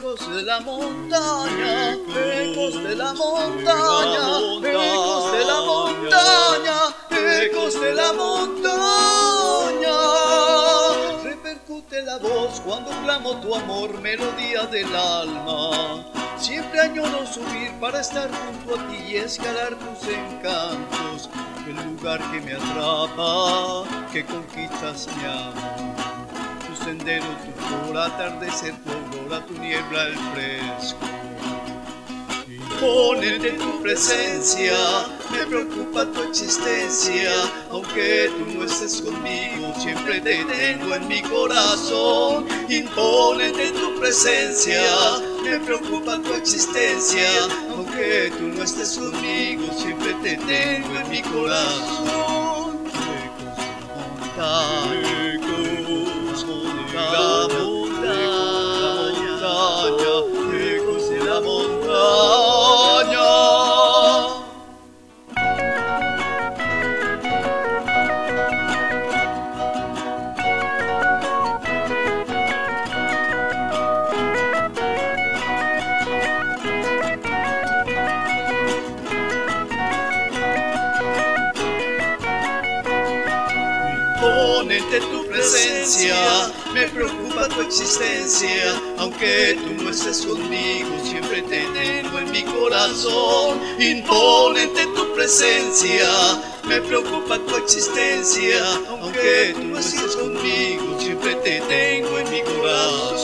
ecos de la montaña, ecos de la montaña, ecos de la montaña, ecos de la montaña. Repercute la voz cuando clamo tu amor, melodía del alma. Siempre añoro subir para estar junto a ti y escalar tus encantos, el lugar que me atrapa, que conquistas mi amor. Tu sendero, tu flor, atardecer, tu aurora, tu niebla, el fresco. Impónete tu presencia, me preocupa tu existencia, aunque tú no estés conmigo, siempre te tengo en mi corazón. Impónete tu presencia, me preocupa tu existencia, aunque tú no estés conmigo, siempre te tengo en mi corazón. Ecos de la montaña, ecos de la montaña. Impónete tu presencia, me preocupa tu existencia, aunque tú no estés conmigo, siempre te tengo en mi corazón. Impónete tu presencia, me preocupa tu existencia, aunque tú no estés conmigo, siempre te tengo en mi corazón.